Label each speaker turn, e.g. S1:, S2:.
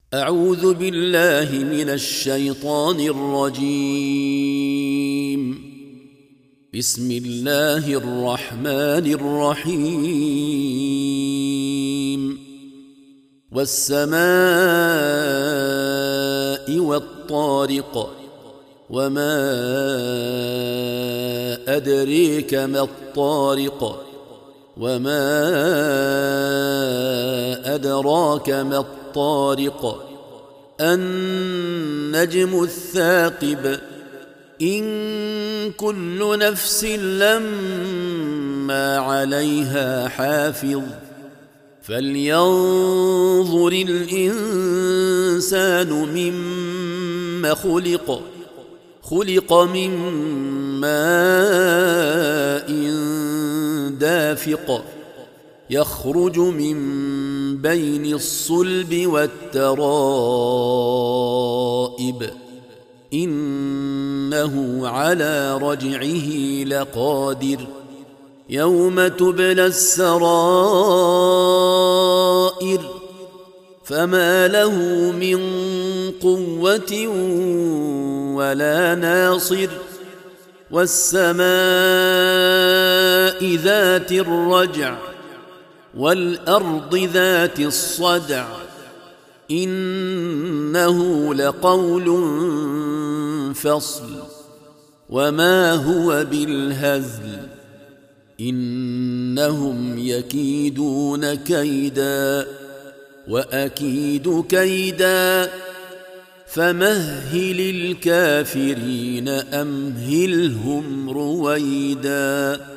S1: أعوذ بالله من الشيطان الرجيم. بسم الله الرحمن الرحيم. والسماء والطارق، وما أدريك ما الطارق، وما أدراك ما الطارق. النجم الثاقب، إن كل نفس لما عليها حافظ. فلينظر الإنسان مما خلق. خلق من ماء دافق، يخرج من بين الصلب والترائب، إنه على رجعه لقادر. يوم تبلى السرائر، فما له من قوة ولا ناصر. والسماء ذات الرجع، والأرض ذات الصدع، إنه لقول فصل، وما هو بالهزل. إنهم يكيدون كيدا، وأكيد كيدا. فمهل الكافرين أمهلهم رويدا.